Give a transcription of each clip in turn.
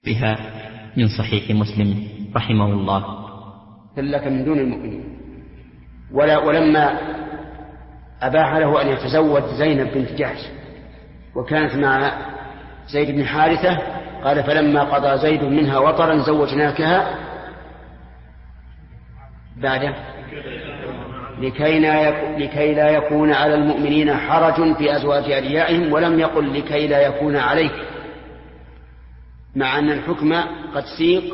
بها من صحيح مسلم رحمه الله. لك من دون المؤمنين. ولما أباح له أن يتزوج زينب بنت جحش وكانت مع زيد بن حارثة قال فلما قضى زيد منها وطرا زوجناكها بعد لكي لا يكون على المؤمنين حرج في أزواج أدعيائهم، ولم يقل لكي لا يكون عليك، مع أن الحكم قد سيق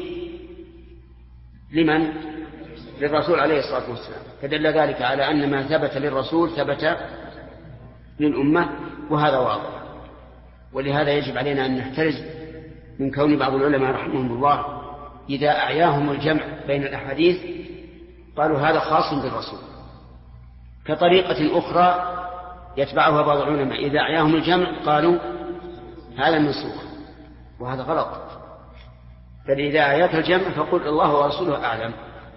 لمن؟ للرسول عليه الصلاة والسلام، فدل ذلك على أن ما ثبت للرسول ثبت للأمة، وهذا واضح. ولهذا يجب علينا أن نحترز من كون بعض العلماء رحمهم الله إذا أعياهم الجمع بين الأحاديث قالوا هذا خاص بالرسول، كطريقة أخرى يتبعها بعض العلماء إذا أعياهم الجمع قالوا هذا منسوخ، وهذا غلط. فإذا أعياك الجمع فقل الله ورسوله أعلم.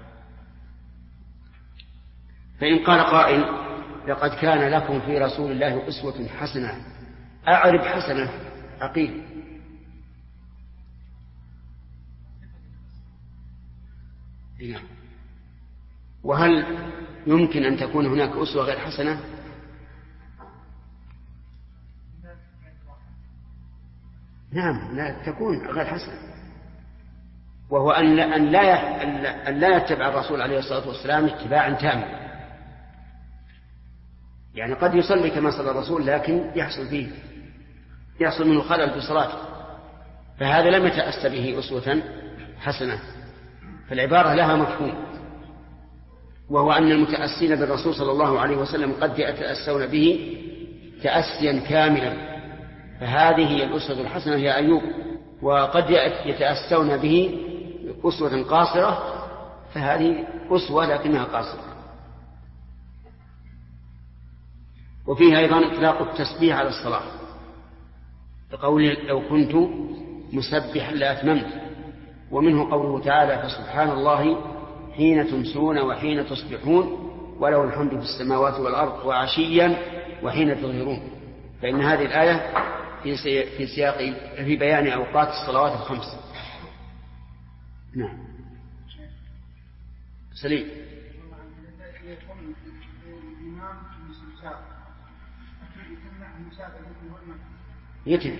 فإن قال قائل لقد كان لكم في رسول الله أسوة حسنة، أعرب حسنة عقيل. وهل يمكن أن تكون هناك أسوة غير حسنة؟ نعم، لا تكون غير حسنة، وهو أن لا يتبع الرسول عليه الصلاة والسلام اتباعا تاما. يعني قد يصلي كما صلى الرسول لكن يحصل منه خلل في صلاته، فهذا لم يتأس به أسوة حسنة. فالعبارة لها مفهوم، وهو أن المتأسين بالرسول صلى الله عليه وسلم قد يتأسون به تأسيا كاملا، فهذه هي الأسوة الحسنة يا أيوب، وقد يتأسون به أسوة قاصرة، فهذه أسوة لكنها قاصرة. وفيها أيضا إطلاق التسبيح على الصلاة، بقول لو كنت مسبحا لأتممت، ومنه قوله تعالى فسبحان الله حين تمسون وحين تصبحون وله الحمد في السماوات والأرض وعشيا وحين تظهرون. فإن هذه الآية في سياق في بيان أوقات الصلوات الخمس. نعم سليم. يتم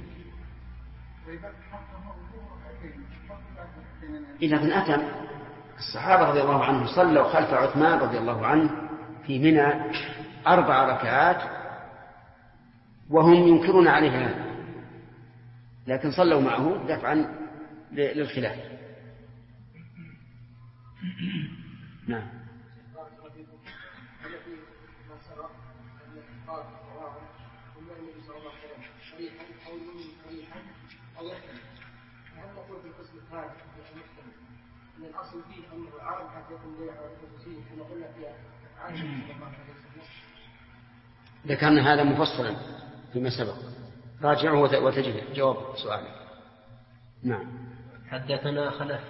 إذا كان أتم. الصحابة رضي الله عنهم صلوا خلف عثمان رضي الله عنه في منى 4 ركعات وهم ينكرون عليه هذا، لكن صلوا معه دفعا للخلاف. نعم. الأصل فيه أنه العرب حتى يكون بيع وتفسير كما قلنا فيها عن ذكرنا هذا مفصلا فيما سبق، راجعه وتجد جواب سؤالك. نعم. حدثنا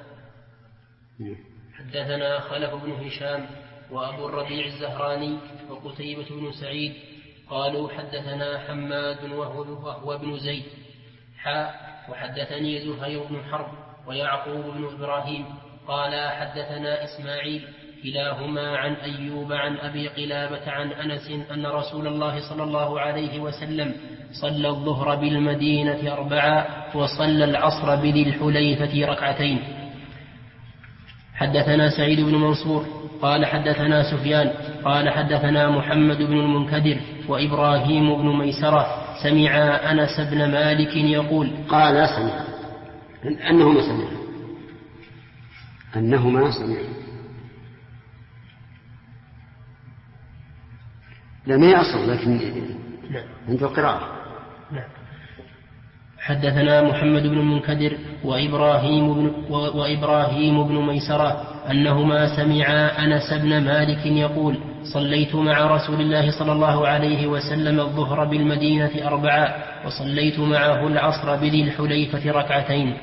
خلف بن هشام وأبو الربيع الزهراني وقتيبة بن سعيد قالوا حدثنا حماد وهو ابن زيد وحدثني زهير بن حرب ويعقوب بن إبراهيم قال حدثنا إسماعيل كلاهما عن أيوب عن أبي قلابة عن أنس أن رسول الله صلى الله عليه وسلم صلى الظهر بالمدينة 4 وصلى العصر بذي الحليفة 2. حدثنا سعيد بن منصور قال حدثنا سفيان قال حدثنا محمد بن المنكدر وإبراهيم بن ميسرة سمع أنس بن مالك يقول قال سمع أنهما سمع لم يصل، لكن عند القراءة. حدثنا محمد بن المنكدر وإبراهيم بن ميسرة أنهما سمعا أنس بن مالك يقول صليت مع رسول الله صلى الله عليه وسلم الظهر بالمدينة 4 وصليت معه العصر بذي الحليفة 2.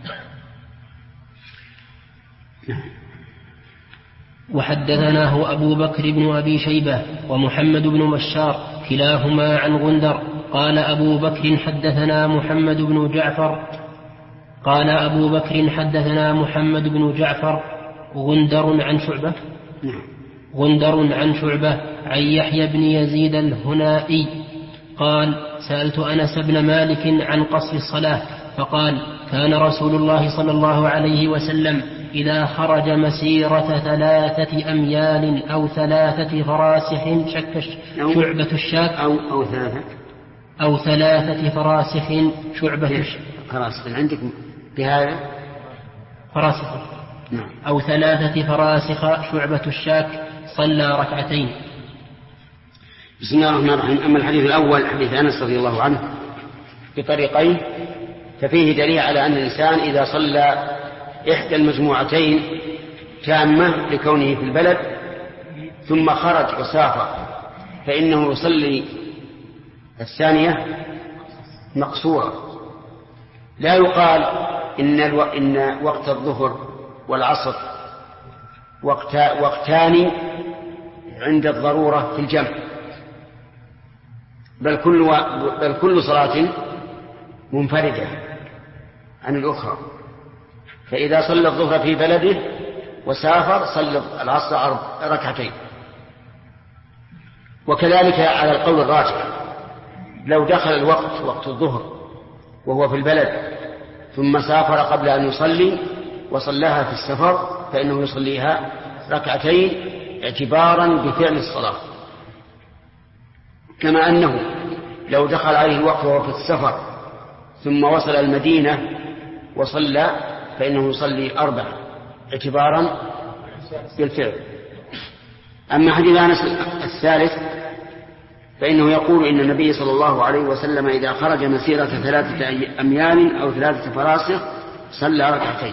وحدثناه أبو بكر بن أبي شيبة ومحمد بن بشار كلاهما عن غندر قال أبو بكر حدثنا محمد بن جعفر قال أبو بكر حدثنا محمد بن جعفر غندر عن شعبة عن يحيى بن يزيد الهنائي قال سألت أنس بن مالك عن قصر الصلاة فقال كان رسول الله صلى الله عليه وسلم إذا خرج مسيرة 3 أميال أو 3 فراسخ شعبة الشاك أو 3 فراسخ شعبة فراسخ عندك بهذا فراسخ نعم. أو 3 فراسخ شعبة الشاك صلى ركعتين. بسم الله الرحمن الرحيم. أما الحديث الأول حديث أنس رضي الله عنه بطريقين ففيه دليل على أن الإنسان إذا صلى إحدى المجموعتين تامة لكونه في البلد ثم خرج وسافر فإنه يصلي الثانية مقصورة. لا يقال إن وقت الظهر والعصر وقتان عند الضرورة في الجمع، بل كل صلاة منفردة عن الأخرى. فإذا صلى الظهر في بلده وسافر صلى العصر 2 وكذلك على القول الراجح لو دخل الوقت وقت الظهر وهو في البلد ثم سافر قبل أن يصلي وصلاها في السفر فإنه يصليها 2 اعتبارا بفعل الصلاة، كما أنه لو دخل عليه الوقت وهو في السفر ثم وصل المدينة وصلى فإنه يصلي 4 اعتبارا بالفعل. أما حديث أنس الثالث فإنه يقول إن النبي صلى الله عليه وسلم إذا خرج مسيرة 3 أميال أو 3 فراسخ صلى 2.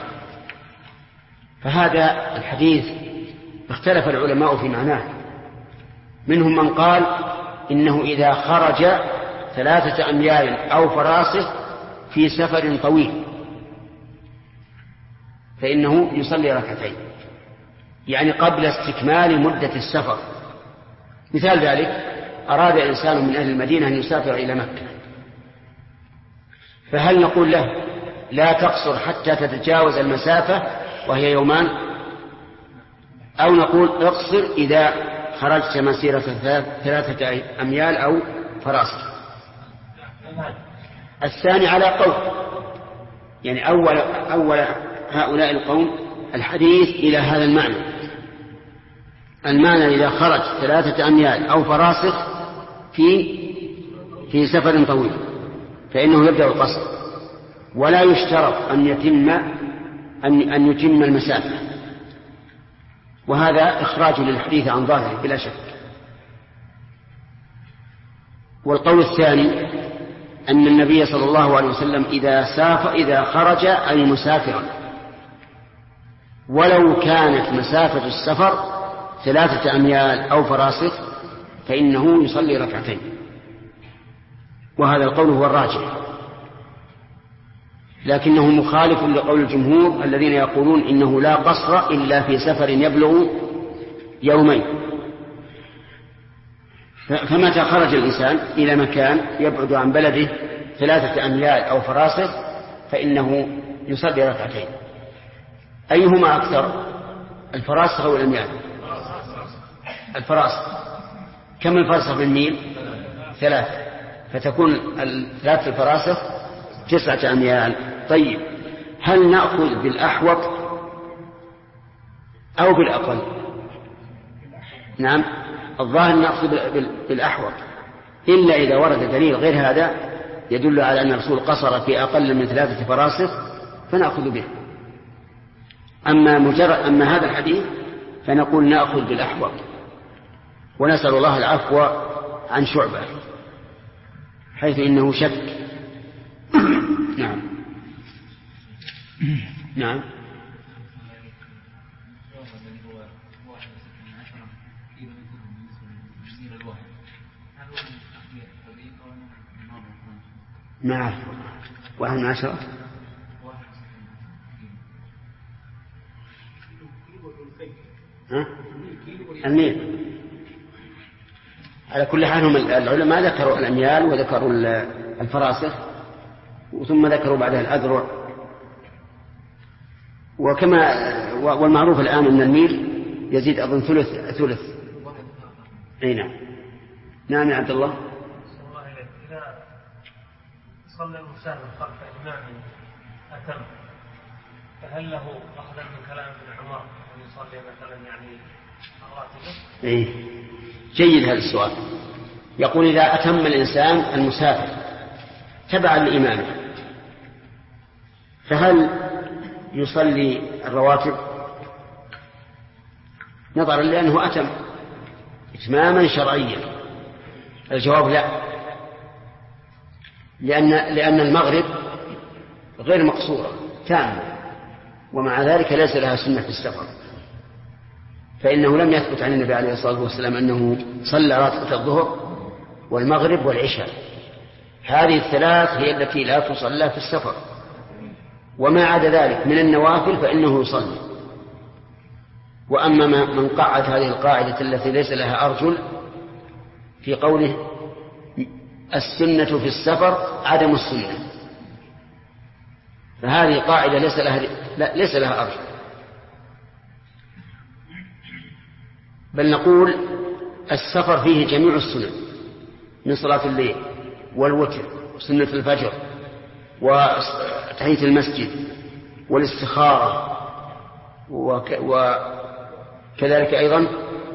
فهذا الحديث اختلف العلماء في معناه، منهم من قال إنه إذا خرج 3 أميال أو فراسخ في سفر طويل فإنه يصلي 2 يعني قبل استكمال مدة السفر. مثال ذلك أراد إنسان من أهل المدينة أن يسافر إلى مكة، فهل نقول له لا تقصر حتى تتجاوز المسافة وهي 2 يوم، أو نقول اقصر إذا خرجت مسيرة 3 أميال أو فراسخ؟ الثاني على قول، يعني أول هؤلاء القوم الحديث إلى هذا المعنى إذا خرج 3 أميال أو فراسخ في سفر طويل فإنه يبدأ القصر، ولا يشترط أن يتم المسافة، وهذا إخراج للحديث عن ظاهره بلا شك. والقول الثاني أن النبي صلى الله عليه وسلم إذا خرج أي مسافرا ولو كانت مسافة السفر 3 أميال أو فراسخ فإنه يصلي 2، وهذا القول هو الراجح، لكنه مخالف لقول الجمهور الذين يقولون إنه لا قصر إلا في سفر يبلغ 2 يوم. فمتى خرج الإنسان إلى مكان يبعد عن بلده 3 أميال أو فراسخ فإنه يصلي 2. أيهما أكثر، الفراسخ أو الأميال؟ الفراسخ. كم الفرسخ بالميل؟ 3، فتكون 3 الفراسخ 9 أميال. طيب، هل نأخذ بالأحوط أو بالأقل؟ نعم، الظاهر نأخذ بالأحوط، إلا إذا ورد دليل غير هذا يدل على أن الرسول قصر في أقل من 3 فراسخ فنأخذ به. أما هذا الحديث فنقول نأخذ بالأحوط، ونسأل الله العفو عن شعبة حيث إنه شك. نعم. ما أعرف 1 من 10 الميل. على كل حال هم العلماء ذكروا الأميال وذكروا الفراسخ ثم ذكروا بعدها الأذرع والمعروف الآن أن الميل يزيد أظن ثلث. أي نعم يا عبد الله. إذا صلى المسافر خلف إمام أتم فهل له أخذا من كلام ابن عمر أن يصلي مثلا يعني الراتبة؟ إيه جيد هذا السؤال. يقول إذا أتم الإنسان المسافر تبعا لإمامه فهل يصلي الرواتب؟ نظرا لأنه أتم إتماما شرعيا الجواب لا، لأن المغرب غير مقصورة تامة، ومع ذلك ليس لها سنة في السفر، فإنه لم يثبت عن النبي عليه الصلاة والسلام أنه صلى راتبة الظهر والمغرب والعشاء. هذه الثلاث هي التي لا تصلى في السفر، وما عدا ذلك من النوافل فإنه يصلي. وأما من قعد هذه القاعدة التي ليس لها أرجل في قوله السنة في السفر عدم السنة، فهذه قاعدة ليس لها أرجل، بل نقول السفر فيه جميع السنن من صلاة الليل والوتر وسنة الفجر وتحية المسجد والاستخارة وكذلك أيضا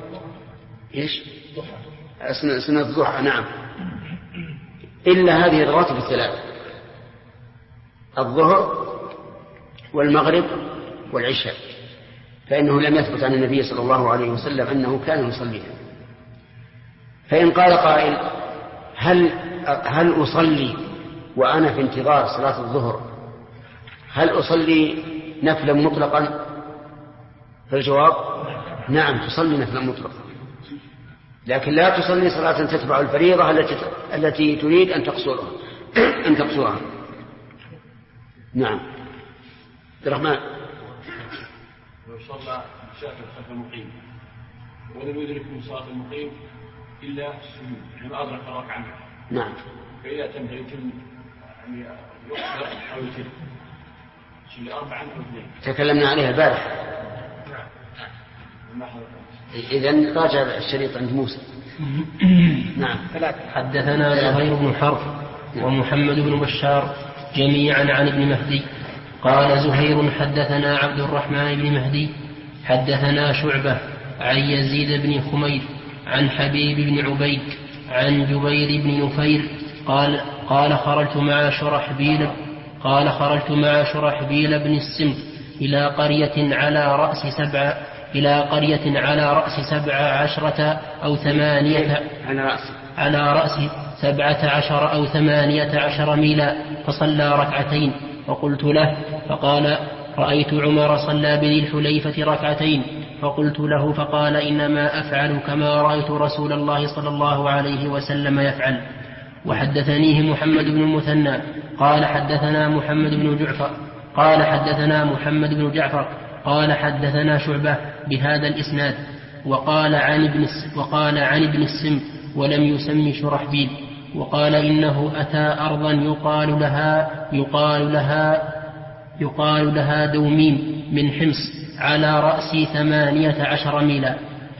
سنة الضحى. نعم، إلا هذه الرواتب الثلاث: الظهر والمغرب والعشاء، فإنه لم يثبت عن النبي صلى الله عليه وسلم أنه كان يصليها. فإن قال قائل هل أصلي وأنا في انتظار صلاة الظهر هل أصلي نفلا مطلقا؟ فالجواب نعم، تصلي نفلا مطلقا، لكن لا تصلي صلاة تتبع الفريضة التي تريد أن تقصرها. نعم. عبد الرحمن. لو صلى مسافر خلف المقيم ولم يدرك من صلاة المقيم إلا السجود، يعني أدرك الركعة. نعم. فإذا يتم يعني يقصر أو يتم يصلي 4 أو 2. تكلمنا عليها البارحة. إذن راجع الشريط عند موسى. نعم. حدثنا زهير بن حرب ومحمد بن بشار جميعا عن ابن مهدي. قال زهير حدثنا عبد الرحمن بن مهدي حدثنا شعبة عن يزيد بن خمير عن حبيب بن عبيد عن جبير بن نفير قال خرجت مع شرحبيل بن السمت إلى قرية على رأس 17 أو 8 على رأس 17 أو 18 ميلا، فصلى ركعتين فقلت له، فقال رأيت عمر صلى بذي الحليفة ركعتين، فقلت له فقال إنما أفعل كما رأيت رسول الله صلى الله عليه وسلم يفعل. وحدثنيه محمد بن المثنى قال حدثنا محمد بن جعفر قال حدثنا شعبة بهذا الإسناد وقال عن ابن السم ولم يسم شرحبيل، وقال إنه أتى أرضا يقال لها دوميم من حمص على رأس 18 ميلا.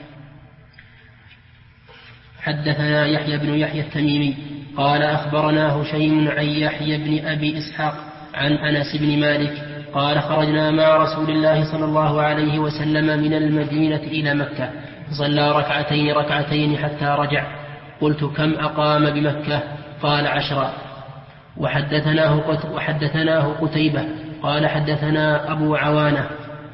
حدثنا يحيى بن يحيى التميمي قال أخبرنا هشيم عن يحيى بن أبي إسحاق عن أنس بن مالك قال خرجنا مع رسول الله صلى الله عليه وسلم من المدينة إلى مكة، صلى ركعتين حتى رجع. قلت كم أقام بمكة؟ قال 10. وحدثناه قتيبة قال حدثنا أبو عوانة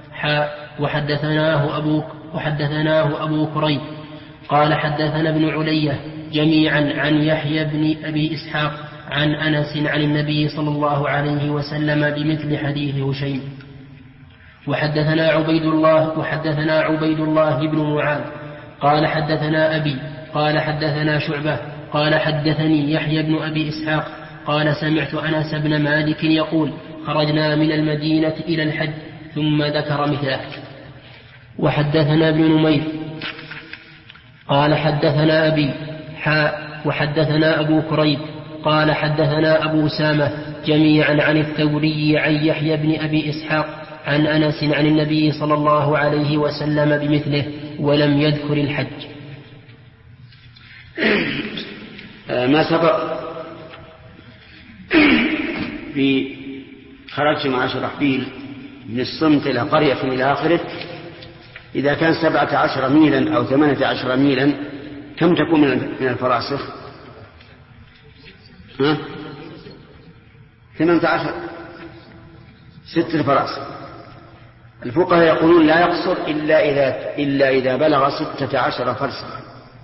وحدثناه أبو كريب قال حدثنا ابن علية جميعا عن يحيى بن أبي إسحاق عن أنس عن النبي صلى الله عليه وسلم بمثل حديث هشيم. وحدثنا عبيد الله بن معاذ قال حدثنا أبي قال حدثنا شعبة قال حدثني يحيى بن أبي إسحاق قال سمعت أنس بن مالك يقول خرجنا من المدينة إلى الحج، ثم ذكر مثله. وحدثنا ابن نمير قال حدثنا أبي وحدثنا أبو كريب قال حدثنا أبو سامة جميعا عن الثوري عن يحيى بن أبي إسحاق عن أنس عن النبي صلى الله عليه وسلم بمثله ولم يذكر الحج. ما سبق في خرجت مع شرحبيل من الصمت إلى قرية إلى آخره، إذا كان 17 ميلا أو 18 ميلا كم تكون من الفراسخ؟ 18 6 فراسخ. الفقهاء يقولون لا يقصر إلا إذا بلغ 16 فرسخا،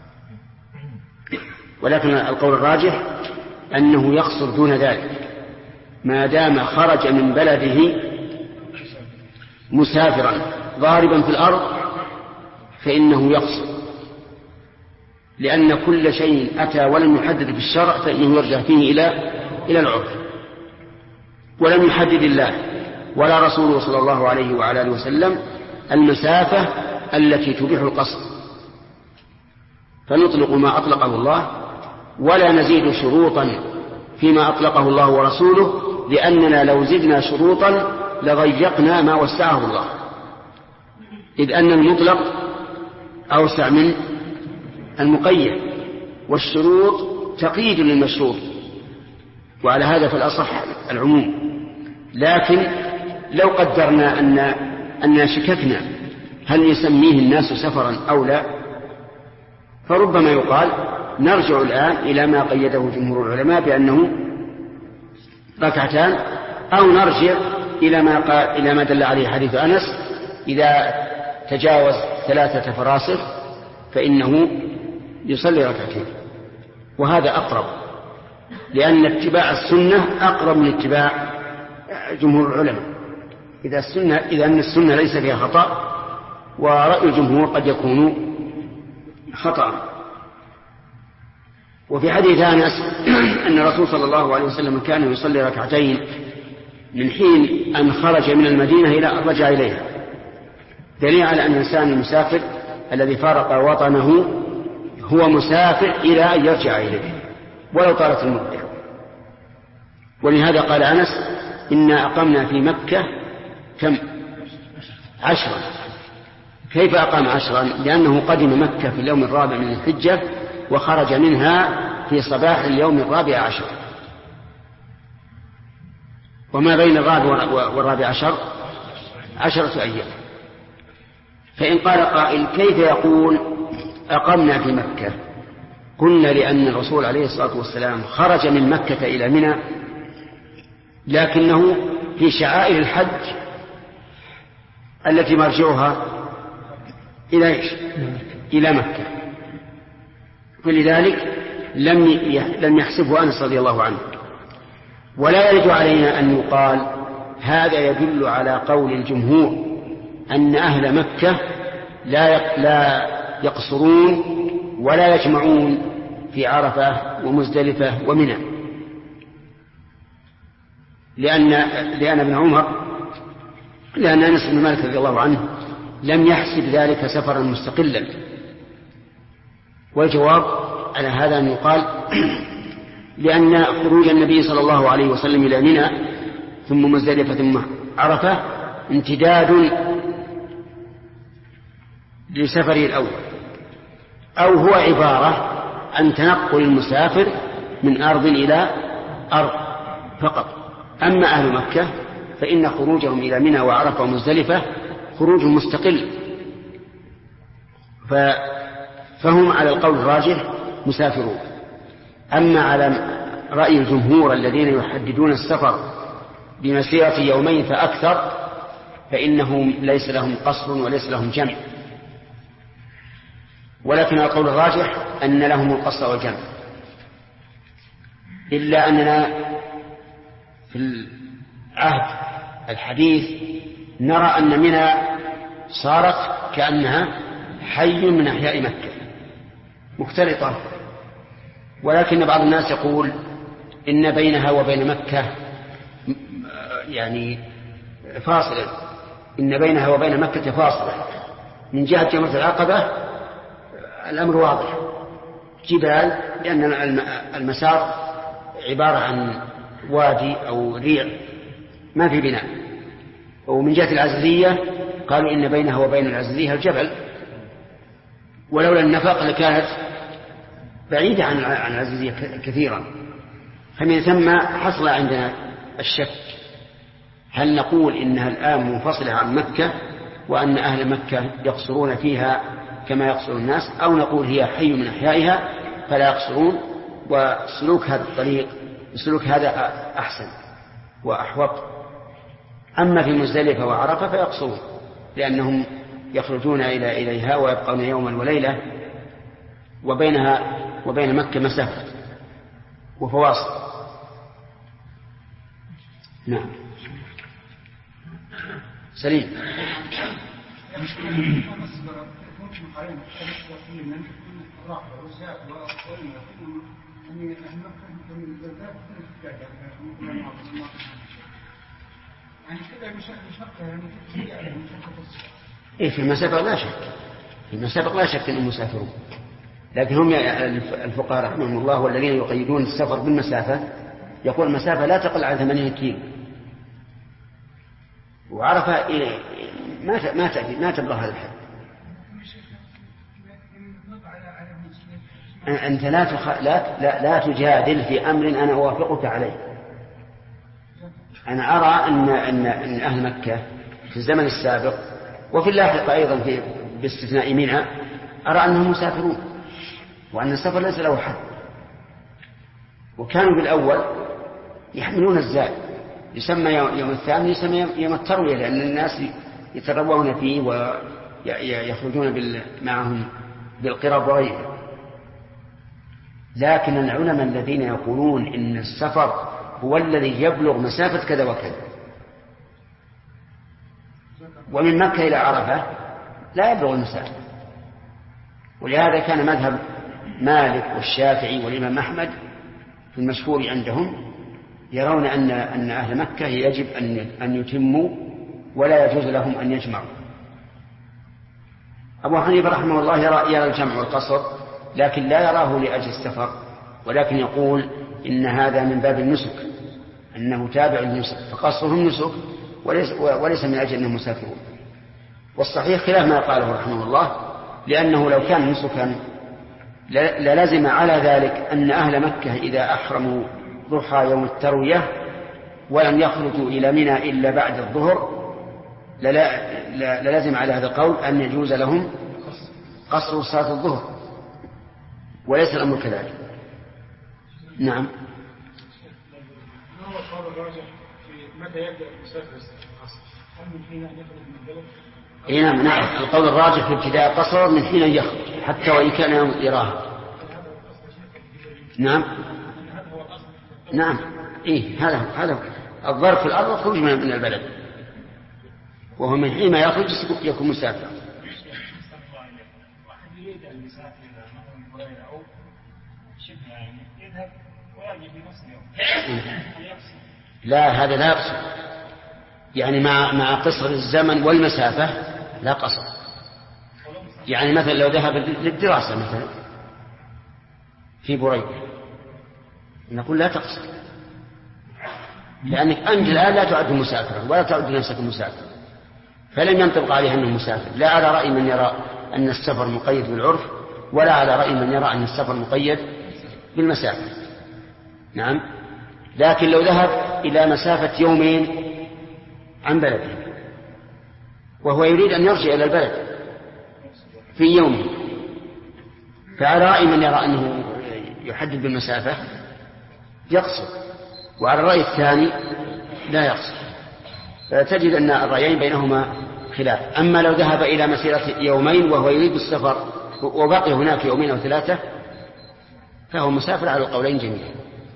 ولكن القول الراجح أنه يقصر دون ذلك ما دام خرج من بلده مسافرا ضاربا في الأرض فإنه يقصر، لأن كل شيء أتى ولم يحدد في الشرع فإنه يرجع فيه إلى العرف، ولم يحدد الله ولا رسوله صلى الله عليه وعلى آله وسلم المسافة التي تبيح القصر، فنطلق ما أطلقه الله ولا نزيد شروطا فيما أطلقه الله ورسوله، لأننا لو زدنا شروطا لضيقنا ما وسعه الله، إذ أن المطلق أوسع من المقيد، والشروط تقييد للمشروط، وعلى هذا فالأصح العموم. لكن لو قدرنا أننا شككنا هل يسميه الناس سفرا أو لا، فربما يقال نرجع الآن إلى ما قيده جمهور العلماء بأنه ركعتان، أو نرجع إلى ما دل عليه حديث أنس إذا تجاوز 3 فراسخ فإنه يصلي ركعتين، وهذا أقرب، لأن اتباع السنة أقرب من اتباع جمهور العلماء، إذا أن السنة ليس فيها خطأ، ورأي الجمهور قد يكون خطأ. وفي حديث أنس أن الرسول صلى الله عليه وسلم كان يصلي ركعتين من حين أن خرج من المدينة إلى أن رجع إليها، دليل على أن الإنسان المسافر الذي فارق وطنه هو مسافر إلى أن يرجع إليه ولو طالت المدة. ولهذا قال أنس إنا أقمنا في مكة كم 10. كيف أقام 10؟ لأنه قدم مكة في اليوم 4 من الحجة وخرج منها في صباح اليوم 14، وما بين 14 10 أيام. فإن قال قائل كيف يقول أقمنا في مكة؟ قلنا لأن الرسول عليه الصلاة والسلام خرج من مكة إلى منى، لكنه في شعائر الحج التي مرجعها إلى مكة، فلذلك لم يحسبه أنس رضي الله عنه. ولا يرد علينا أن يقال هذا يدل على قول الجمهور أن أهل مكة لا يقصرون ولا يجمعون في عرفة ومزدلفة ومنى، لأن أنس بن مالك رضي الله عنه لم يحسب ذلك سفرا مستقلا. والجواب على هذا أن يقال لأن خروج النبي صلى الله عليه وسلم إلى منى ثم مزدلفة ثم عرفة امتداد لسفره الأول، أو هو عبارة عن تنقل المسافر من أرض إلى أرض فقط. أما أهل مكة فإن خروجهم إلى منى وعرفة ومزدلفة خروج مستقل، فهم على القول الراجح مسافرون. أما على رأي الجمهور الذين يحددون السفر بمسيرة 2 يوم فأكثر فإنهم ليس لهم قصر وليس لهم جمع، ولكن القول الراجح أن لهم القصر والجمع، إلا أننا في العهد الحديث نرى أن منى صارت كأنها حي من أحياء مكة مختلطة، ولكن بعض الناس يقول إن بينها وبين مكة يعني فاصلة، إن بينها وبين مكة فاصلة. من جهة جمرة العقبة الأمر واضح، جبال، لأن المسار عبارة وادي أو ريع ما في بناء. ومن جهة العزيزية قالوا إن بينها وبين العزيزية الجبل، ولولا النفق لكانت بعيدة عن العزيزية كثيرا. فمن ثم حصل عندنا الشك، هل نقول إنها الآن منفصلة عن مكة وأن أهل مكة يقصرون فيها كما يقصر الناس، أو نقول هي حي من أحيائها فلا يقصرون، وسلوك هذا الطريق سلوك هذا أحسن وأحوط. أما في مزدلفة وعرفة فيقصرون، لأنهم يخرجون إليها ويبقون يوما وليلة، وبينها وبين مكة مسافة وفواصل. نعم. سليم. إيه في المسافة لا شك، في المسافة لا شك أنهم مسافرون، لكن هم الفقهاء رحمهم الله والذين يقيدون السفر بالمسافة يقول المسافة لا تقل عن 80 كيلو، وعرفها ما تبلغ هذا الحد. أنت لا تجادل في أمر أنا أوافقك عليه. أنا أرى أن أهل مكة في الزمن السابق وفي اللاحق أيضا باستثناء منى أرى أنهم مسافرون، وأن السفر ليس له حد. وكانوا بالأول يحملون الزاد، يسمى يوم الثامن يسمى يوم التروية، لأن الناس يتروون فيه ويخرجون معهم بالقرب وغيره. لكن العلماء الذين يقولون إن السفر هو الذي يبلغ مسافة كذا وكذا، ومن مكة إلى عرفة لا يبلغ المسافة. ولهذا كان مذهب مالك والشافعي والإمام أحمد في المشهور عندهم يرون أن أهل مكة يجب أن يتموا ولا يجوز لهم أن يجمعوا. أبو حنيفة رحمه الله يرى الجمع والقصر، لكن لا يراه لأجل السفر، ولكن يقول إن هذا من باب النسك، أنه تابع للنسك، فقصرهم نسك وليس من أجل أنهم مسافرون. والصحيح خلاف ما قاله رحمه الله، لأنه لو كان نسكا للزم على ذلك أن أهل مكة إذا أحرموا ضحى يوم التروية ولم يخرجوا إلى منى إلا بعد الظهر للزم على هذا القول أن يجوز لهم قصر صلاة الظهر، وليس الأمر كذلك. نعم. ما هو القول الراجح في متى يبدأ المسافر القصر؟ هل من حين أن يخرج من البلد؟ نعم. القول الراجح في ابتداء القصر من حين يخرج حتى وإن كان يوم يراها. نعم. نعم. إيه هذا الظرف في الأرض خروج من البلد، وهو من حين ما يخرج يكون مسافر. واحد يريد أن يسافر إلى مثلا هريرة أو شبه يذهب ويرجع في نفس اليوم. لا هذا لا يقصر، يعني مع قصر الزمن والمسافة لا قصر. يعني مثلا لو ذهب للدراسة مثلا في بريدة نقول لا تقصر، لأنك أنت الآن لا تعد مسافرا ولا تعد نفسك مسافرا، فلم ينطبق عليها أنه مسافر. لا على رأي من يرى أن السفر مقيد بالعرف، ولا على رأي من يرى أن السفر مقيد بالمسافة. نعم. لكن لو ذهب إلى مسافة يومين عن بلده وهو يريد أن يرجع إلى البلد في يومه، فعلى رأي من يرى أنه يحدد بالمسافة يقصر، وعلى الرأي الثاني لا يقصر. فتجد أن الرأيين بينهما خلاف. أما لو ذهب إلى مسيرة يومين وهو يريد السفر وبقي هناك يومين أو ثلاثة فهو مسافر على القولين جميعا.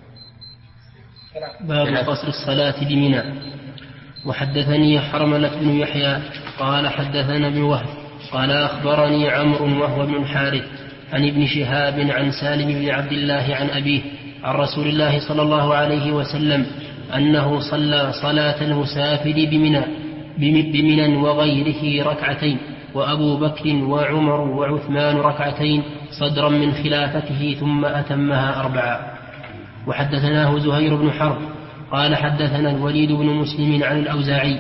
باب قصر الصلاة بمنى. وحدثني حرملة بن يحيى قال حدثنا ابن وهب قال أخبرني عمرو وهو بن الحارث عن ابن شهاب عن سالم بن عبد الله عن أبيه عن رسول الله صلى الله عليه وسلم أنه صلى صلاة المسافر بمنى وغيره ركعتين، وأبو بكر وعمر وعثمان ركعتين صدرا من خلافته، ثم أتمها 4. وحدثناه زهير بن حرب قال حدثنا الوليد بن مسلم عن الأوزاعي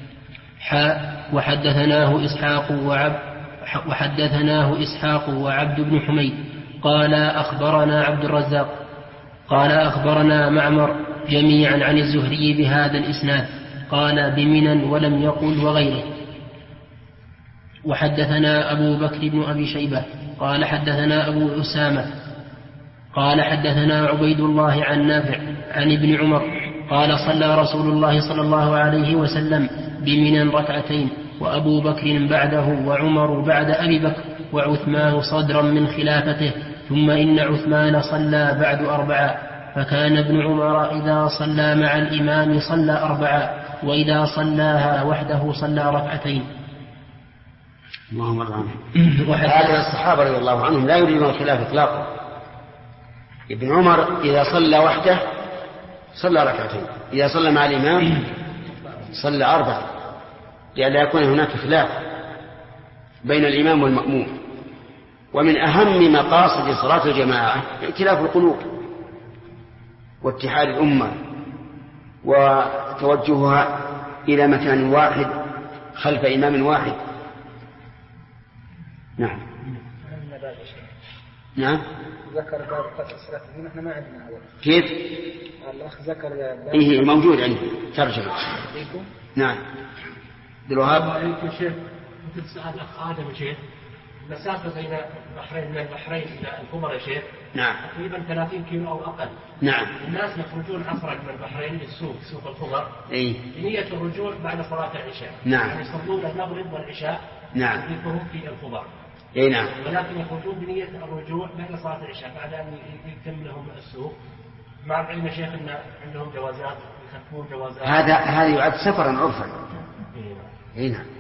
وحدثناه إسحاق وعبد بن حميد قال أخبرنا عبد الرزاق قال أخبرنا معمر جميعا عن الزهري بهذا الإسناد قال بمنى ولم يقل وغيره. وحدثنا أبو بكر بن أبي شيبة قال حدثنا أبو أسامة قال حدثنا عبيد الله عن نافع عن ابن عمر قال صلى رسول الله صلى الله عليه وسلم بمنى ركعتين وأبو بكر بعده وعمر بعد أبي بكر وعثمان صدرا من خلافته ثم إن عثمان صلى بعد 4 فكان ابن عمر إذا صلى مع الإمام صلى 4 وإذا صلاها وحده صلى 2. اللهم ارحمه. هذا الصحابة رضي الله عنهم لا يريدون الخلاف إطلاقا. ابن عمر إذا صلى وحده صلى 2، إذا صلى مع الإمام صلى 4، لئلا يكون هناك خلاف بين الإمام والمأموم. ومن أهم مقاصد صلاة الجماعة ائتلاف القلوب واتحاد الأمة وتوجهها إلى مكان واحد خلف إمام واحد. نعم. نعم. ذكر باب قصر الصلاة الدين، احنا ما عندنا هذا. كيف؟ الأخ ذكر باب. إيه موجود عندي ترجمة. نعم. دلوهاب. عليكم شيخ، مثل سؤال الأخ آدم شيخ، مسافة بين البحرين من البحرين إلى الكبرى يا شيخ. نعم. تقريبا 30 كيلو أو أقل. نعم. الناس يخرجون أسرع من البحرين للسوق، سوق الخضر. إيه. بنية الرجوع بعد صلاة العشاء. نعم. يعني يصلون المغرب والعشاء. نعم. يكونوا في الخضر. إيه نعم. ولكن يخرجون بنية الرجوع بعد صلاة العشاء بعد أن يتم لهم السوق. مع العلم يا شيخ أن عندهم جوازات يختمون جوازات. هذا يعد سفرا عرفا. إيه نعم.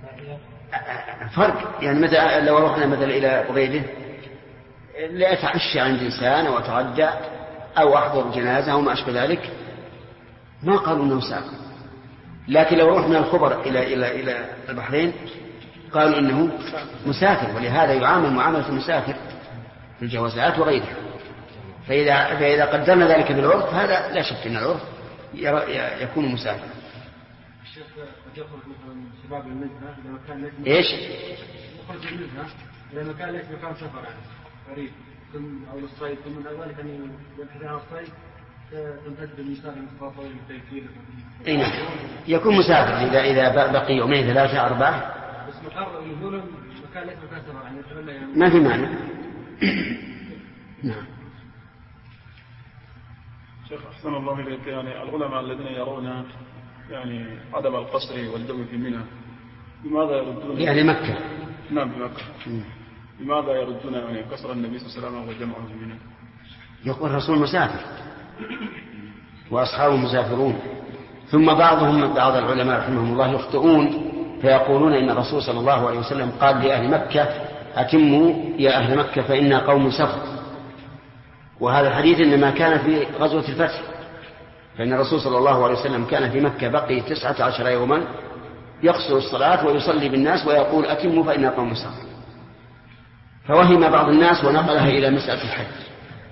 فرق يعني مثلا لو رحنا مثلا إلى قبيله لأتعشى عند إنسان أو أتغدى أو أحضر جنازة أو ما أشبه ذلك ما قالوا أنه سافر. لكن لو رحنا الخبر إلى البحرين قالوا إنه مسافر، ولهذا يعامل معاملة المسافر في الجوازات وغيرها. فإذا قدرنا ذلك بالعرف هذا لا شك أن العرف يكون مسافر. الشيخ يخرج مثلا شباب المدينة إذا مكان ليس إيش؟ يخرج المدينة إذا مكان ليس مكان سفر يعني قريب أو الصيد ثم من ذلك أن يبحث عن الصيد تمتد بالنساء المخاطرة للتيسير. أي نعم يكون مسافر إذا بقي يومين 3 4. بس محرر يقولون مكان ليس مكان سفر يعني ما في معنى. نعم. شيخ أحسن الله إليك، يعني العلماء الذين يرون يعني عدم القصر والدم في منى لماذا يردون يعني مكة؟ نعم في مكة. لماذا يردون يعني قصر النبي صلى الله عليه وسلم وجمعه في منى؟ يقول الرسول مسافر وأصحابه مسافرون. ثم بعض العلماء رحمهم الله يخطئون فيقولون إن الرسول صلى الله عليه وسلم قال لأهل مكة أتموا يا أهل مكة فإنا قوم سفر، وهذا الحديث إنما كان في غزوة الفتح، فإن الرسول صلى الله عليه وسلم كان في مكة بقي 19 يوما يقصر الصلاة ويصلي بالناس ويقول أتموا فإنا قوم سفر، فوهم بعض الناس ونقلها إلى مسألة الحج.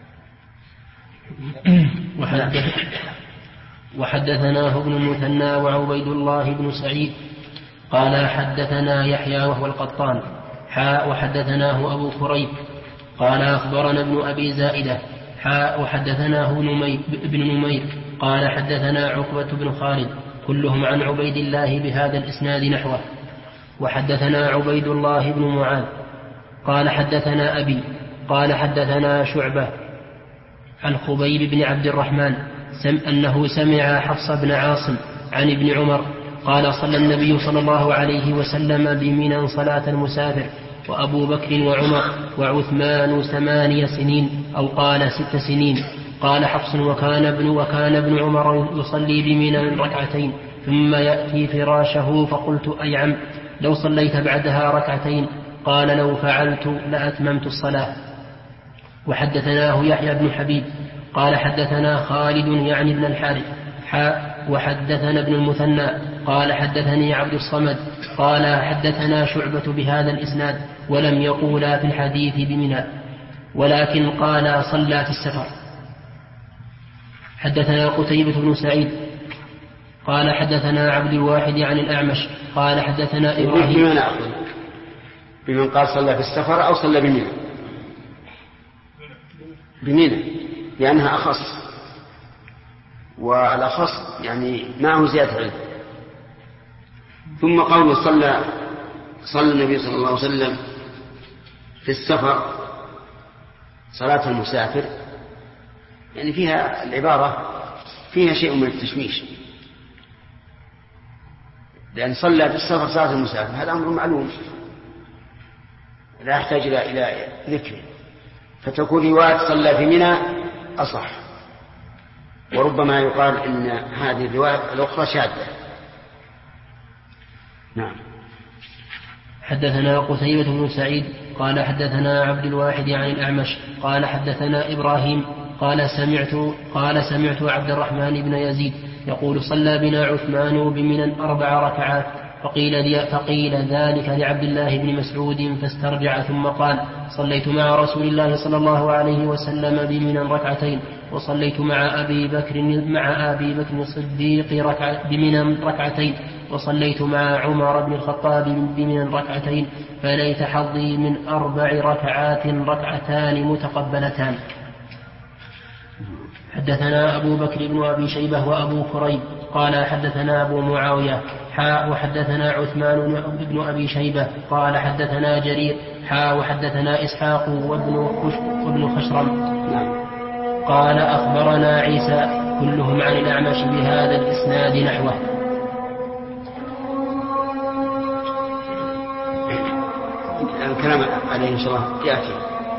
وحدثناه ابن المثنى وعبيد الله بن سعيد قال حدثنا يحيى وهو القطان وحدثناه أبو كريب قال أخبرنا ابن أبي زائدة وحدثناه ابن نمير قال حدثنا عقبة بن خالد كلهم عن عبيد الله بهذا الإسناد نحوه. وحدثنا عبيد الله بن معاذ قال حدثنا أبي قال حدثنا شعبة عن خبيب بن عبد الرحمن أنه سمع حفص بن عاصم عن ابن عمر قال صلى النبي صلى الله عليه وسلم بمنى صلاة المسافر وأبو بكر وعمر وعثمان 8 سنين أو قال 6 سنين. قال حفص وكان ابن عمر يصلي بمنى 2 ثم يأتي فراشه فقلت أي عم لو صليت بعدها 2 قال لو فعلت لأتممت الصلاة. وحدثناه يحيى بن حبيب قال حدثنا خالد يعني ابن الحارث وحدثنا ابن المثنى قال حدثني عبد الصمد قال حدثنا شعبة بهذا الإسناد ولم يقولا في الحديث بمنى ولكن قال صلى في السفر. حدثنا قتيبة بن سعيد قال حدثنا عبد الواحد عن الأعمش قال حدثنا إبراهيم. بمن أخذ؟ بمن قال صلى في السفر أو صلى بمنى؟ بمنى لأنها أخص، والأخص يعني معه زيادة علم. ثم قوله صلى النبي صلى الله عليه وسلم في السفر صلاة المسافر، يعني فيها العبارة فيها شيء من التشويش، لأن صلى في السفر صلاة المسافر هذا أمر معلوم لا يحتاج إلى ذكر، فتكون رواية صلى في منى أصح، وربما يقال إن هذه الرواية الأخرى شاذة. نعم. حدثنا قتيبة بن سعيد قال حدثنا عبد الواحد عن الأعمش قال حدثنا إبراهيم قال سمعت عبد الرحمن بن يزيد يقول صلى بنا عثمان بمنى 4 ركعات، فقيل ذلك لعبد الله بن مسعود فاسترجع ثم قال صليت مع رسول الله صلى الله عليه وسلم بمنى 2 ركعتين، وصليت مع أبي بكر الصديق بمنى 2 ركعتين، وصليت مع عمر بن الخطاب بمنى 2 ركعتين، فليت حظي من 4 ركعات 2 ركعتان متقبلتان. حدثنا أبو بكر بن أبي شيبة وأبو كريب قال حدثنا أبو معاوية وحدثنا عثمان بن أبي شيبة قال حدثنا جرير وحدثنا إسحاق وابن خشرم قال أخبرنا عيسى كلهم عن الأعمش بهذا الإسناد نحوه. الكلام عليه إن شاء الله يأتي.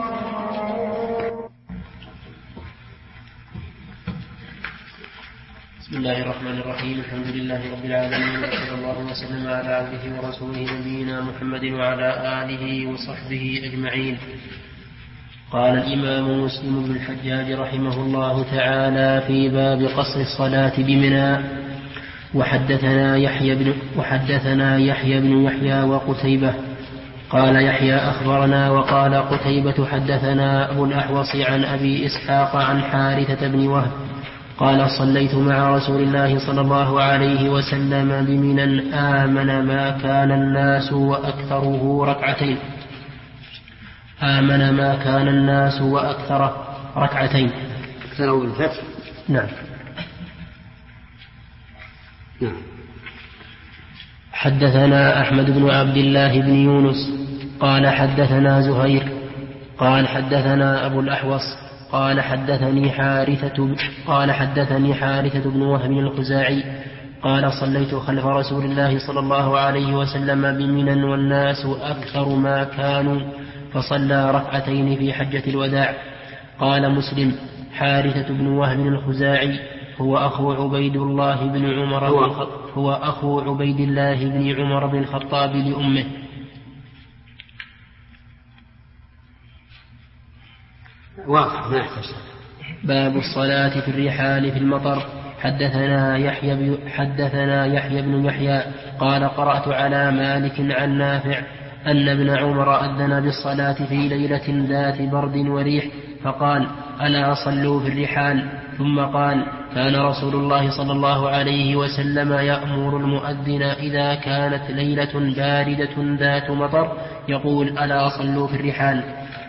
بسم الله الرحمن الرحيم. الحمد لله رب العالمين، وصلى الله وسلم على عبده ورسوله نبينا محمد وعلى آله وصحبه أجمعين. قال الإمام مسلم بن الحجاج رحمه الله تعالى في باب قصر الصلاة بمنى: وحدثنا يحيى بن يحيى وقتيبة قال يحيى أخبرنا، وقال قتيبة حدثنا أبو الأحوص عن أبي إسحاق عن حارثة بن وهب قال صليت مع رسول الله صلى الله عليه وسلم بمنى آمن ما كان الناس وأكثره ركعتين. آمن ما كان الناس وأكثر ركعتين. أكثره بالفتح. نعم. حدثنا أحمد بن عبد الله بن يونس قال حدثنا زهير قال حدثنا أبو الأحوص قال حدثني حارثة بن وهب الخزاعي قال صليت خلف رسول الله صلى الله عليه وسلم بمنى والناس أكثر ما كانوا، فصلى ركعتين في حجة الوداع. قال مسلم: حارثة بن وهب الخزاعي هو أخو عبيد الله بن عمر بن الخطاب لأمه. واضح ما يحتاج. باب الصلاة في الرحال في المطر. حدثنا يحيى بن يحيى قال قرأت على مالك عن نافع أن ابن عمر أذن بالصلاة في ليلة ذات برد وريح فقال: ألا صلوا في الرحال. ثم قال: كان رسول الله صلى الله عليه وسلم يأمر المؤذن إذا كانت ليلة باردة ذات مطر يقول: ألا صلوا في الرحال.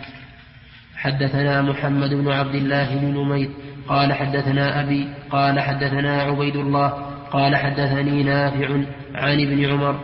حدثنا محمد بن عبد الله بن نمير قال حدثنا أبي قال حدثنا عبيد الله قال حدثني نافع عن ابن عمر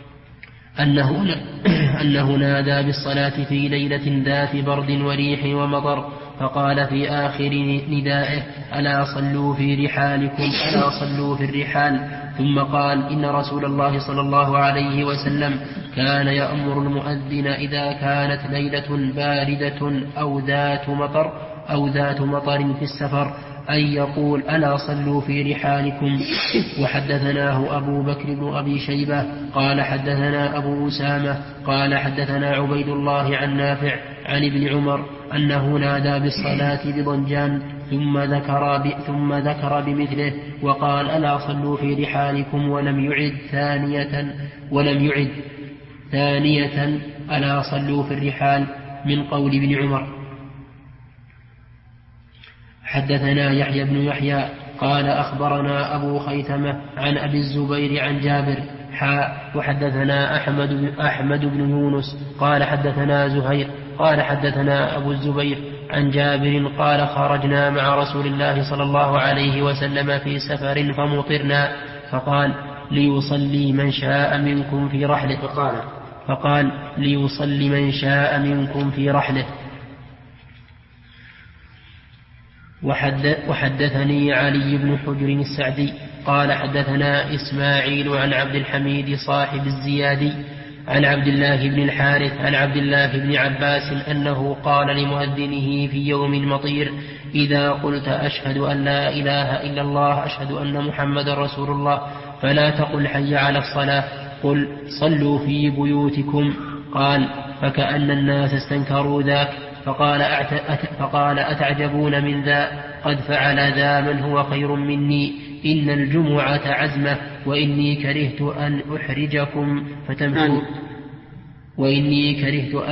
أنه نادى بالصلاة في ليلة ذات برد وريح ومطر فقال في آخر ندائه: ألا صلوا في رحالكم، ألا صلوا في الرحال. ثم قال: إن رسول الله صلى الله عليه وسلم كان يأمر المؤذن إذا كانت ليلة باردة أو ذات مطر في السفر أن يقول: ألا صلوا في رحالكم. وحدثناه أبو بكر بن أبي شيبة قال حدثنا أبو أسامة قال حدثنا عبيد الله عن نافع عن ابن عمر أنه نادى بالصلاة بضنجان ثم ذكر بمثله وقال: ألا صلوا في رحالكم، ولم يعد ثانية ألا صلوا في الرحال من قول ابن عمر. حدثنا يحيى بن يحيى قال أخبرنا أبو خيثمة عن أبي الزبير عن جابر وحدثنا أحمد بن يونس قال حدثنا زهير قال حدثنا أبو الزبير عن جابر قال خرجنا مع رسول الله صلى الله عليه وسلم في سفر فمطرنا فقال ليصلي من شاء منكم في رحله فقال ليصلي من شاء منكم في رحله. وحدثني علي بن حجر السعدي قال حدثنا إسماعيل عن عبد الحميد صاحب الزيادي عن عبد الله بن الحارث عن عبد الله بن عباس أنه قال لمؤذنه في يوم مطير إذا قلت أشهد أن لا إله إلا الله أشهد أن محمد رسول الله فلا تقل حي على الصلاة قل صلوا في بيوتكم. قال فكأن الناس استنكروا ذاك فقال أتعجبون من ذا قد فعل ذا من هو خير مني إن الجمعة عزمة وإني كرهت أن أحرجكم فتمشوا وإني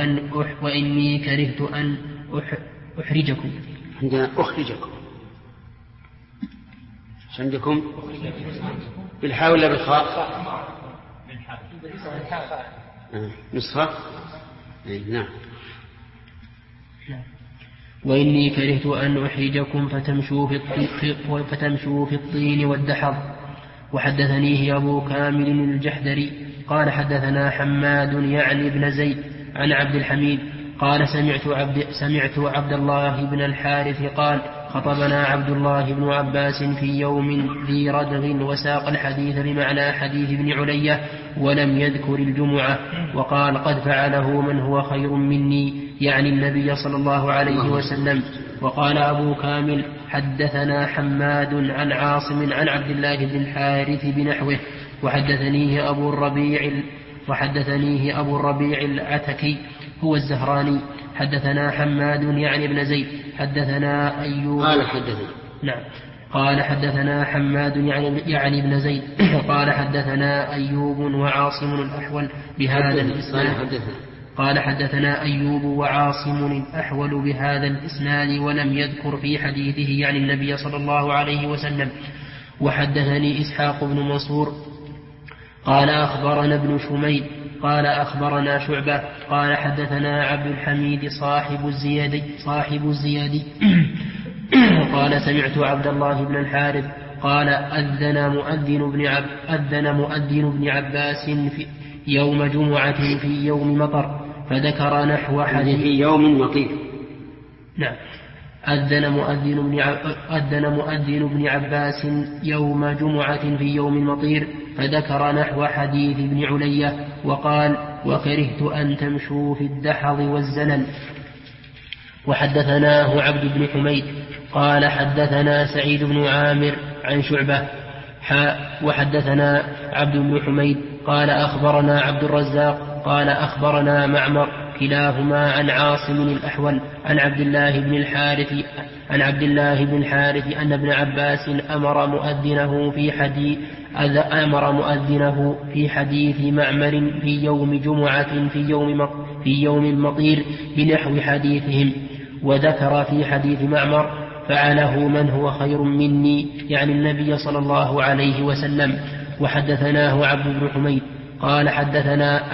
كرهت أن أحرجكم عندنا أخرجكم عندكم بالحاء ولا بالخاء؟ نسخة نعم. وإني كرهت أن أحرجكم فتمشوا في الطين والدحض. وحدثنيه أبو كامل الجحدري قال حدثنا حماد يعني بن زيد عن عبد الحميد قال سمعت عبد الله بن الحارث قال خطبنا عبد الله بن عباس في يوم ذي ردغ وساق الحديث بمعنى حديث ابن علية ولم يذكر الجمعة وقال قد فعله من هو خير مني يعني النبي صلى الله عليه وسلم. وقال أبو كامل حدثنا حماد عن عاصم عن عبد الله بن الحارث بنحوه. وحدثنيه أبو الربيع العتكي هو الزهراني حدثنا حماد يعني ابن زيد حدثنا أيوب قال حدثنا حماد يعني ابن زيد قال حدثنا أيوب وعاصم الأحول بهذا الإسناد قال حدثنا أيوب وعاصم الأحول بهذا الإسناد ولم يذكر في حديثه يعني النبي صلى الله عليه وسلم. وحدثني إسحاق بن منصور قال أخبرنا ابن شميل قال أخبرنا شعبة قال حدثنا عبد الحميد صاحب الزيادي قال سمعت عبد الله بن الحارث قال أذن مؤذن ابن عباس في يوم جمعة في يوم مطر فذكر نحو حديث في يوم مطير. نعم. أذن مؤذن ابن عباس يوم جمعة في يوم مطير فذكر نحو حديث ابن علية وقال وكرهت أن تمشوا في الدحض والزلل. وحدثناه عبد بن حميد قال حدثنا سعيد بن عامر عن شعبة وحدثنا عبد بن حميد قال أخبرنا عبد الرزاق قال أخبرنا معمر كلاهما عن عاصم الأحول عن عبد الله بن الحارث أن ابن عباس أمر مؤذنه في حديث معمر في يوم جمعة في يوم مطير بنحو حديثهم وذكر في حديث معمر فعله من هو خير مني يعني النبي صلى الله عليه وسلم. وحدثناه عبد بن حميد قال حدثنا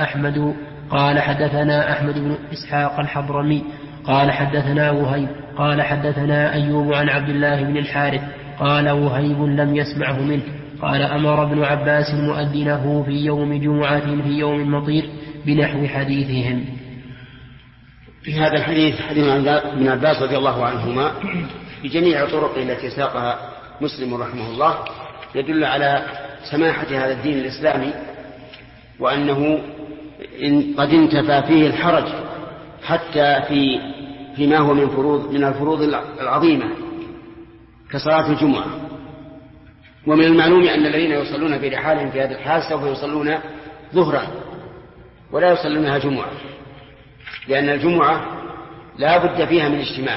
أحمد بن إسحاق الحضرمي قال حدثنا وهيب قال حدثنا أيوب عن عبد الله بن الحارث قال وهيب لم يسمعه منه قال أمر ابن عباس مؤذنه في يوم جمعة في يوم مطير بنحو حديثهم. في هذا الحديث حديث ابن عباس رضي الله عنهما بجميع طرقه التي ساقها مسلم رحمه الله يدل على سماحة هذا الدين الإسلامي وأنه قد انتفى فيه الحرج حتى فيما هو من الفروض العظيمة كصلاة الجمعة. ومن المعلوم أن الذين يصلون في رحالهم في هذا الحال سوف يصلون ظهرا ولا يصلونها جمعة لأن الجمعة لا بد فيها من اجتماع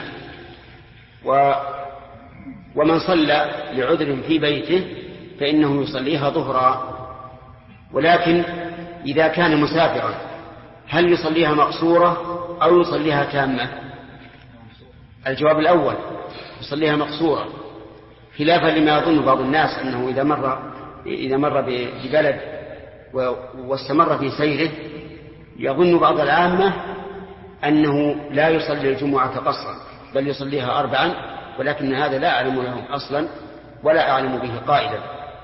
ومن صلى لعذر في بيته فإنه يصليها ظهرا. ولكن إذا كان مسافرا هل يصليها مقصورة أو يصليها تامة؟ الجواب الأول يصليها مقصورة، خلافا لما يظن بعض الناس أنه إذا مر ببلد واستمر في سيره يظن بعض العامة أنه لا يصلي الجمعة قصرا بل يصليها 4، ولكن هذا لا أعلم له أصلا ولا أعلم به قائلا.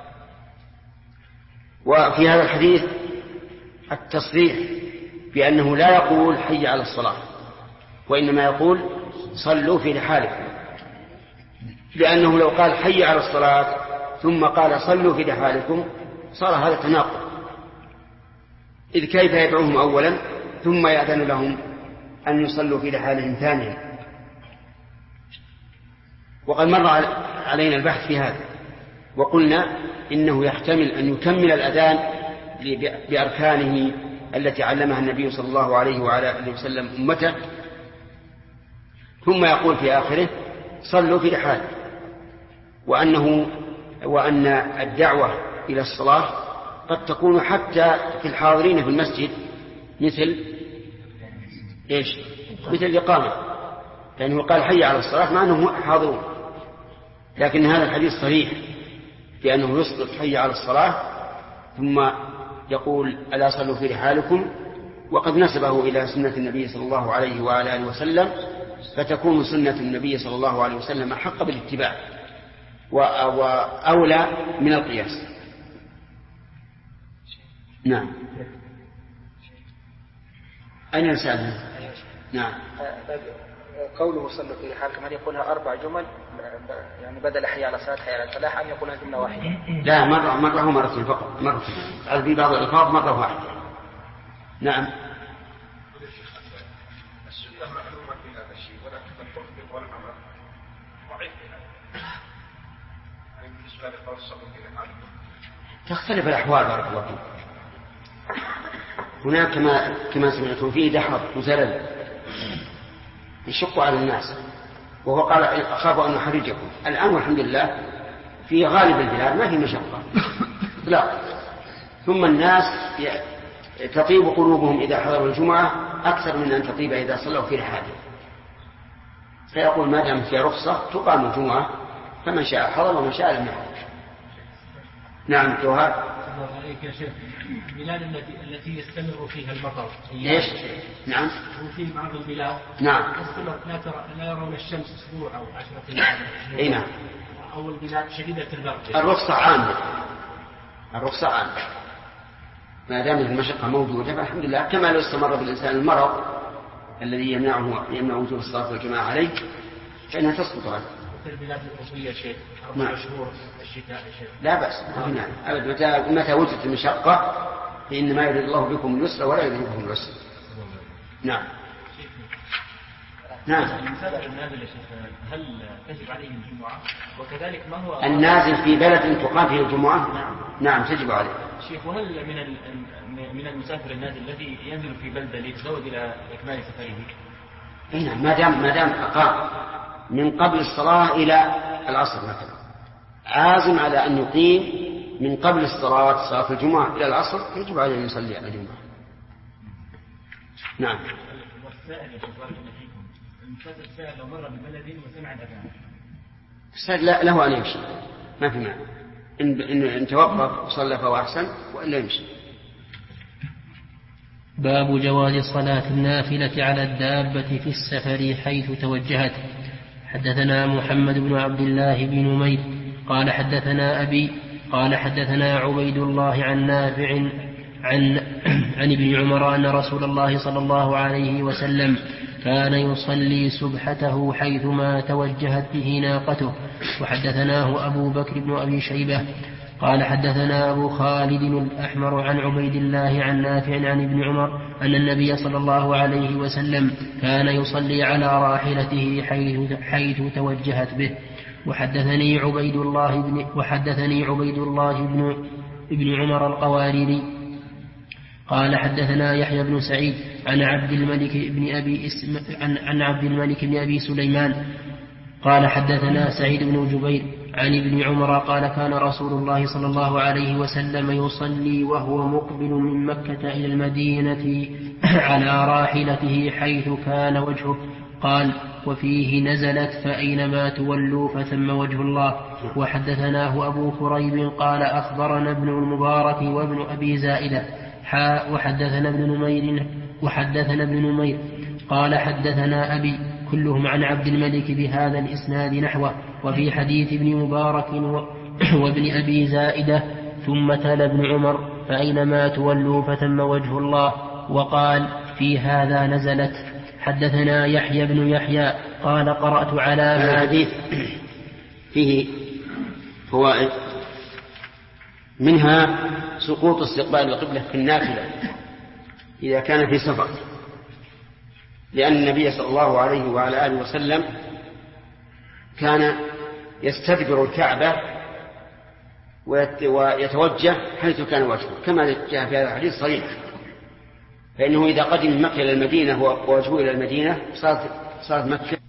وفي هذا الحديث التصريح بأنه لا يقول حي على الصلاة، وإنما يقول صلوا في رحالكم، لأنه لو قال حي على الصلاة ثم قال صلوا في رحالكم صار هذا تناقض، إذ كيف يدعوهم أولا ثم يأذن لهم أن يصلوا في رحالهم ثانيا. وقد مر علينا البحث في هذا وقلنا إنه يحتمل أن يكمل الأذان بأركانه التي علمها النبي صلى الله عليه وعلى آله وسلم أمته، ثم يقول في آخره صلوا في رحال، وأن الدعوة إلى الصلاة قد تكون حتى في الحاضرين في المسجد مثل الإقامة، لأنه قال حي على الصلاة مع أنهم حاضرون، لكن هذا الحديث صريح بأنه يسقط حي على الصلاة ثم يقول ألا صلوا في رحالكم، وقد نسبه إلى سنة النبي صلى الله عليه وعلى آله وسلم، فتكون سنة النبي صلى الله عليه وسلم أحق بالاتباع وأولى من القياس. نعم. أين السؤال؟ نعم. قوله صلوا في رحالكم هل يقولها 4 جمل يعني بدل حي على الصلاة حي على الفلاح أم يقولها جملة واحدة؟ لا، مرة ومرتين فقط، مرتين في بعض الألفاظ مرة واحدة. نعم. السنة معلومة في هذا الشيء ولكن التطبيق والعمل ضعيف يعني بالنسبة لقول صلوا في رحالكم تختلف الأحوال بارك الله فيك. هناك كما سمعتم فيه دحر وزلل يشق على الناس، وهو قال أخاف أن أحرجكم. الآن والحمد لله في غالب البلاد ما في مشقة لا، ثم الناس تطيب قلوبهم إذا حضروا الجمعة أكثر من أن تطيب إذا صلوا في رحالهم، فيقول ما دام في رخصة تقام الجمعة فمن شاء حضر ومن شاء لم يحضر. نعم. جوهر الله عليك يا شيخ، البلاد التي يستمر فيها المطر ايش؟ نعم. وفي بعض البلاد نعم لا يرون الشمس اسبوع او 10 ايام. اي نعم. او البلاد شديدة البرد. الرخصة عامة ما دام المشقة موجودة فالحمد لله، كما لو استمر بالإنسان المرض الذي يمنع وجوب الصلاة والجماعة عليه فإنها تسقط عنه. في البلاد الأوروبية شيء 4 شهور الشتاء شيء لا بأس. نعم. أبدا متى وجدت المشقة فإنما يريد الله بكم اليسر ولا يريد بكم العسر. نعم. نعم. المسافر النازل يا شيخ هل تجب عليه الجمعة؟ وكذلك ما هو النازل في بلد تقام فيه الجمعة؟ نعم تجب عليه. شيخ وهل من المسافر النازل الذي ينزل في بلدة ليتزود إلى إكمال سفره؟ اي نعم. ما دام أقام من قبل الصلاة إلى العصر مثلا، عازم على أن يقيم من قبل الصلاة صلاة الجمعة إلى العصر، يجب عليه أن يصلي على الجمعة. نعم. والسائل يا شيخ بارك الله فيكم، المسافر السائل لو مر ببلد وسمع الأذان السائل له أن يمشي ما في معنى، إن توقف وصلى فهو أحسن وإلا يمشي. باب جواز صلاة النافلة على الدابة في السفر حيث توجهت. حدثنا محمد بن عبد الله بن نمير قال حدثنا أبي قال حدثنا عبيد الله عن نافع عن ابن عمر أن رسول الله صلى الله عليه وسلم كان يصلي سبحته حيثما توجهت به ناقته. وحدثناه أبو بكر بن أبي شيبة قال حدثنا أبو خالد الأحمر عن عبيد الله عن نافع عن ابن عمر أن النبي صلى الله عليه وسلم كان يصلي على راحلته حيث توجهت به. وحدثني عبيد الله بن عمر القواريري قال حدثنا يحيى بن سعيد عن عبد الملك بن أبي سليمان قال حدثنا سعيد بن جبير عن ابن عمر قال كان رسول الله صلى الله عليه وسلم يصلي وهو مقبل من مكة إلى المدينة على راحلته حيث كان وجهه. قال: وفيه نزلت فأينما تولوا فثم وجه الله. وحدثناه أبو كريب قال: أخبرنا ابن المبارك وابن أبي زائدة وحدثنا ابن نمير قال: حدثنا أبي كلهم عن عبد الملك بهذا الإسناد نحوه. وفي حديث ابن مبارك وابن أبي زائدة: ثم تلا ابن عمر: فأينما تولوا فثم وجه الله. وقال: في هذا نزلت. حدثنا يحيى بن يحيى قال: قرأت على هذا الحديث فيه فوائد، منها سقوط استقبال القبلة في النافلة إذا كان في سفر، لأن النبي صلى الله عليه وعلى آله وسلم كان يستدبر الكعبة ويتوجه حيث كان وجهه، كما جاء في هذا الحديث صريح، فإنه إذا قدم مكة إلى المدينة ووجهه إلى المدينة صارت مكة